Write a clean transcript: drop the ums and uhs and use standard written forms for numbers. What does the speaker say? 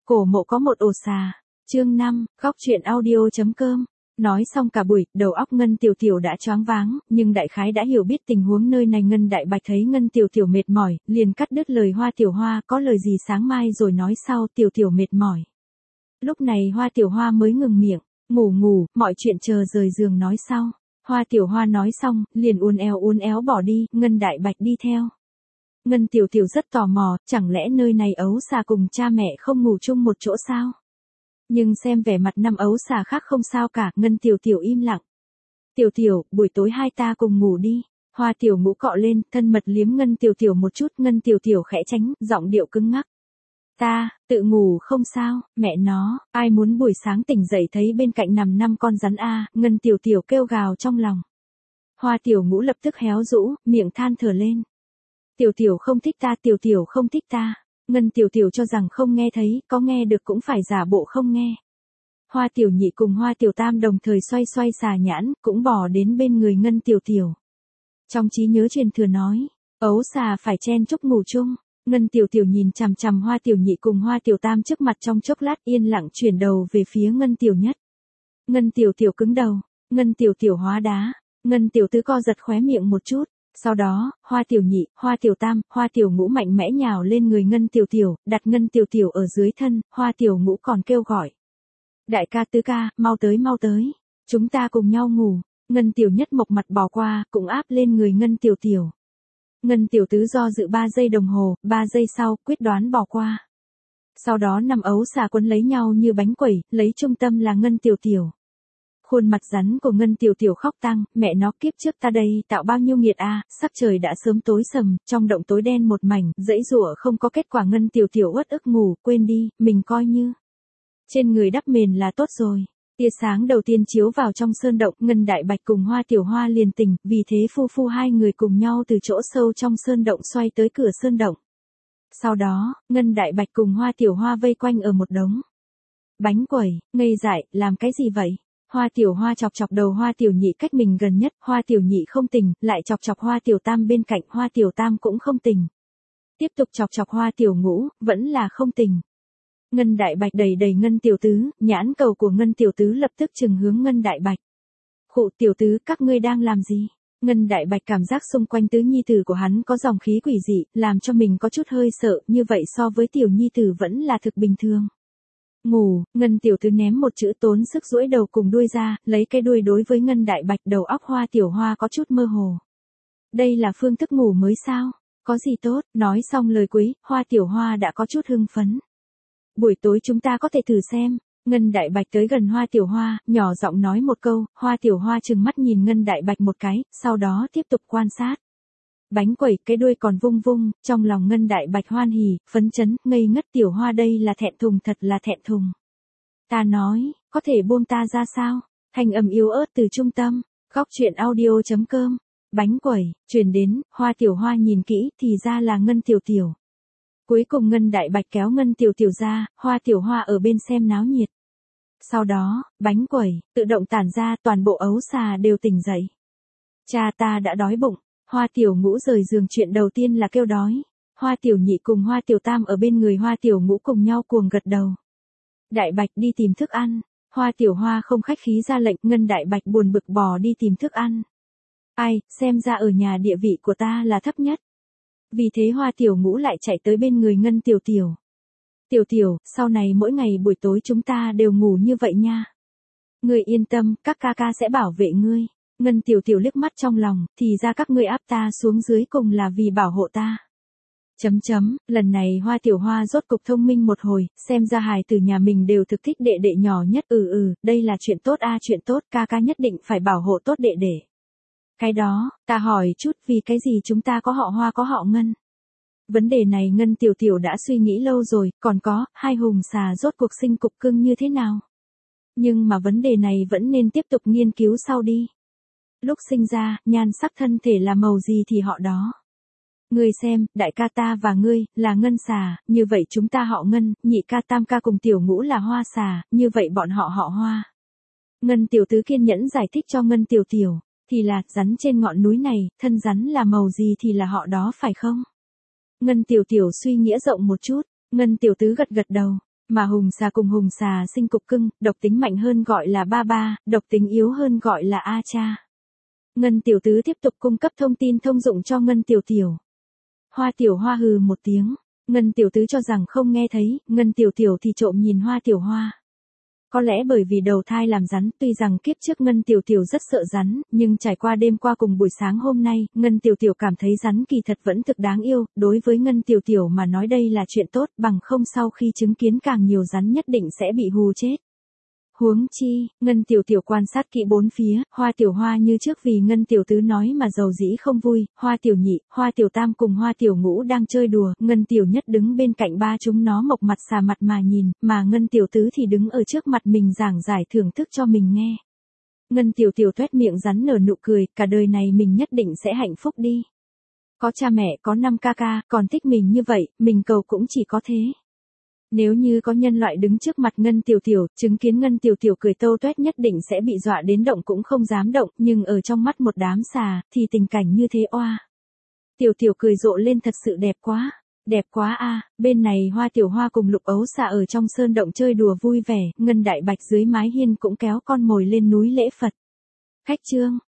Cổ mộ có một ổ xà. Chương 5, góc truyện audio.com. Nói xong cả buổi, đầu óc Ngân Tiểu Tiểu đã choáng váng, nhưng đại khái đã hiểu biết tình huống nơi này. Ngân Đại Bạch thấy Ngân Tiểu Tiểu mệt mỏi, liền cắt đứt lời Hoa Tiểu Hoa, có lời gì sáng mai rồi nói sau. Tiểu Tiểu mệt mỏi. Lúc này Hoa Tiểu Hoa mới ngừng miệng, ngủ, mọi chuyện chờ rời giường nói sau. Hoa Tiểu Hoa nói xong, liền uốn éo bỏ đi, Ngân Đại Bạch đi theo. Ngân Tiểu Tiểu rất tò mò, chẳng lẽ nơi này ấu xà cùng cha mẹ không ngủ chung một chỗ sao? Nhưng xem vẻ mặt năm ấu xà khác không sao cả, Ngân Tiểu Tiểu im lặng. Tiểu Tiểu, buổi tối hai ta cùng ngủ đi. Hoa Tiểu Ngũ cọ lên, thân mật liếm Ngân Tiểu Tiểu một chút, Ngân Tiểu Tiểu khẽ tránh, giọng điệu cứng ngắc. Ta, tự ngủ không sao, mẹ nó, ai muốn buổi sáng tỉnh dậy thấy bên cạnh nằm 5 con rắn a, Ngân Tiểu Tiểu kêu gào trong lòng. Hoa Tiểu Ngũ lập tức héo rũ, miệng than thở lên. Tiểu Tiểu không thích ta, Tiểu Tiểu không thích ta. Ngân Tiểu Tiểu cho rằng không nghe thấy, có nghe được cũng phải giả bộ không nghe. Hoa Tiểu Nhị cùng Hoa Tiểu Tam đồng thời xoay xà nhãn, cũng bò đến bên người Ngân Tiểu Tiểu. Trong trí nhớ truyền thừa nói, ấu xà phải chen chúc ngủ chung. Ngân Tiểu Tiểu nhìn chằm chằm Hoa Tiểu Nhị cùng Hoa Tiểu Tam trước mặt trong chốc lát, yên lặng chuyển đầu về phía Ngân Tiểu Nhất. Ngân Tiểu Tiểu cứng đầu, Ngân Tiểu Tiểu hóa đá, Ngân Tiểu Tứ co giật khóe miệng một chút. Sau đó, Hoa Tiểu Nhị, Hoa Tiểu Tam, Hoa Tiểu Ngũ mạnh mẽ nhào lên người Ngân Tiểu Tiểu, đặt Ngân Tiểu Tiểu ở dưới thân, Hoa Tiểu Ngũ còn kêu gọi. Đại ca tứ ca, mau tới, chúng ta cùng nhau ngủ. Ngân Tiểu Nhất mộc mặt bỏ qua, cũng áp lên người Ngân Tiểu Tiểu. Ngân Tiểu Tứ do dự 3 giây đồng hồ, 3 giây sau, quyết đoán bỏ qua. Sau đó năm ấu xà quấn lấy nhau như bánh quẩy, lấy trung tâm là Ngân Tiểu Tiểu. Khuôn mặt rắn của Ngân Tiểu Tiểu khóc tang, mẹ nó kiếp trước ta đây tạo bao nhiêu nghiệt a, sắc trời đã sớm tối sầm, trong động tối đen một mảnh, dãy rủa không có kết quả. Ngân Tiểu Tiểu uất ức ngủ, quên đi, mình coi như trên người đắp mền là tốt rồi. Tia sáng đầu tiên chiếu vào trong sơn động, Ngân Đại Bạch cùng Hoa Tiểu Hoa liền tỉnh, vì thế phu hai người cùng nhau từ chỗ sâu trong sơn động xoay tới cửa sơn động. Sau đó, Ngân Đại Bạch cùng Hoa Tiểu Hoa vây quanh ở một đống bánh quẩy, ngây dại, làm cái gì vậy? Hoa Tiểu Hoa chọc đầu Hoa Tiểu Nhị cách mình gần nhất, Hoa Tiểu Nhị không tỉnh, lại chọc Hoa Tiểu Tam bên cạnh, Hoa Tiểu Tam cũng không tỉnh. Tiếp tục chọc Hoa Tiểu Ngũ, vẫn là không tỉnh. Ngân Đại Bạch đẩy Ngân Tiểu Tứ, nhãn cầu của Ngân Tiểu Tứ lập tức trừng hướng Ngân Đại Bạch. Khụ Tiểu Tứ, các ngươi đang làm gì? Ngân Đại Bạch cảm giác xung quanh tứ nhi tử của hắn có dòng khí quỷ dị, làm cho mình có chút hơi sợ, như vậy so với tiểu nhi tử vẫn là thực bình thường. Ngủ, Ngân Tiểu Tứ ném một chữ tốn sức duỗi đầu cùng đuôi ra, lấy cái đuôi đối với Ngân Đại Bạch. Đầu óc Hoa Tiểu Hoa có chút mơ hồ. Đây là phương thức ngủ mới sao? Có gì tốt? Nói xong lời cuối, Hoa Tiểu Hoa đã có chút hưng phấn. Buổi tối chúng ta có thể thử xem. Ngân Đại Bạch tới gần Hoa Tiểu Hoa, nhỏ giọng nói một câu, Hoa Tiểu Hoa trừng mắt nhìn Ngân Đại Bạch một cái, sau đó tiếp tục quan sát. Bánh quẩy, cái đuôi còn vung, trong lòng Ngân Đại Bạch hoan hỉ, phấn chấn, ngây ngất. Tiểu Hoa đây là thẹn thùng, thật là thẹn thùng. Ta nói, có thể buông ta ra sao? Thanh âm yếu ớt từ trung tâm, góc truyện audio.com. Bánh quẩy, truyền đến, Hoa Tiểu Hoa nhìn kỹ, thì ra là Ngân Tiểu Tiểu. Cuối cùng Ngân Đại Bạch kéo Ngân Tiểu Tiểu ra, Hoa Tiểu Hoa ở bên xem náo nhiệt. Sau đó, bánh quẩy, tự động tản ra, toàn bộ ấu xà đều tỉnh dậy. Cha ta đã đói bụng. Hoa Tiểu Ngũ rời giường chuyện đầu tiên là kêu đói. Hoa Tiểu Nhị cùng Hoa Tiểu Tam ở bên người Hoa Tiểu Ngũ cùng nhau cuồng gật đầu. Đại Bạch đi tìm thức ăn. Hoa Tiểu Hoa không khách khí ra lệnh, Ngân Đại Bạch buồn bực bò đi tìm thức ăn. Ai, xem ra ở nhà địa vị của ta là thấp nhất. Vì thế Hoa Tiểu Ngũ lại chạy tới bên người Ngân Tiểu Tiểu. Tiểu Tiểu, sau này mỗi ngày buổi tối chúng ta đều ngủ như vậy nha. Ngươi yên tâm, các ca ca sẽ bảo vệ ngươi. Ngân Tiểu Tiểu liếc mắt trong lòng, thì ra các ngươi áp ta xuống dưới cùng là vì bảo hộ ta. Lần này Hoa Tiểu Hoa rốt cục thông minh một hồi, xem ra hài tử nhà mình đều thực thích đệ đệ nhỏ nhất. Đây là chuyện tốt a, chuyện tốt, ca ca nhất định phải bảo hộ tốt đệ đệ. Cái đó, ta hỏi chút, vì cái gì chúng ta có họ Hoa có họ Ngân? Vấn đề này Ngân Tiểu Tiểu đã suy nghĩ lâu rồi, còn có, hai hùng xà rốt cuộc sinh cục cưng như thế nào? Nhưng mà vấn đề này vẫn nên tiếp tục nghiên cứu sau đi. Lúc sinh ra, nhan sắc thân thể là màu gì thì họ đó. Ngươi xem, đại ca ta và ngươi, là Ngân xà, như vậy chúng ta họ Ngân, nhị ca tam ca cùng Tiểu Ngũ là Hoa xà, như vậy bọn họ Hoa. Ngân Tiểu Tứ kiên nhẫn giải thích cho Ngân Tiểu Tiểu, thì là, rắn trên ngọn núi này, thân rắn là màu gì thì là họ đó phải không? Ngân Tiểu Tiểu suy nghĩa rộng một chút, Ngân Tiểu Tứ gật đầu. Mà hùng xà cùng hùng xà sinh cục cưng, độc tính mạnh hơn gọi là ba ba, độc tính yếu hơn gọi là a cha. Ngân tiểu tứ tiếp tục cung cấp thông tin thông dụng cho Ngân tiểu tiểu. Hoa tiểu hoa hừ một tiếng, Ngân tiểu tứ cho rằng không nghe thấy, Ngân tiểu tiểu thì trộm nhìn hoa tiểu hoa. Có lẽ bởi vì đầu thai làm rắn, tuy rằng kiếp trước Ngân tiểu tiểu rất sợ rắn, nhưng trải qua đêm qua cùng buổi sáng hôm nay, Ngân tiểu tiểu cảm thấy rắn kỳ thật vẫn thực đáng yêu, đối với Ngân tiểu tiểu mà nói đây là chuyện tốt, bằng không sau khi chứng kiến càng nhiều rắn nhất định sẽ bị hù chết. Huống chi, Ngân tiểu tiểu quan sát kỹ bốn phía, hoa tiểu hoa như trước vì Ngân tiểu tứ nói mà giàu dĩ không vui, hoa tiểu nhị, hoa tiểu tam cùng hoa tiểu ngũ đang chơi đùa, Ngân tiểu nhất đứng bên cạnh ba chúng nó mộc mặt xà mặt mà nhìn, mà Ngân tiểu tứ thì đứng ở trước mặt mình giảng giải thưởng thức cho mình nghe. Ngân tiểu tiểu tuét miệng rắn nở nụ cười, cả đời này mình nhất định sẽ hạnh phúc đi. Có cha mẹ, có 5 ca ca, còn thích mình như vậy, mình cầu cũng chỉ có thế. Nếu như có nhân loại đứng trước mặt Ngân tiểu tiểu, chứng kiến Ngân tiểu tiểu cười tâu tuét nhất định sẽ bị dọa đến động cũng không dám động, nhưng ở trong mắt một đám xà, thì tình cảnh như thế oa. Tiểu tiểu cười rộ lên thật sự đẹp quá a. Bên này hoa tiểu hoa cùng lục ấu xà ở trong sơn động chơi đùa vui vẻ, Ngân đại bạch dưới mái hiên cũng kéo con mồi lên núi lễ Phật. Khách trương,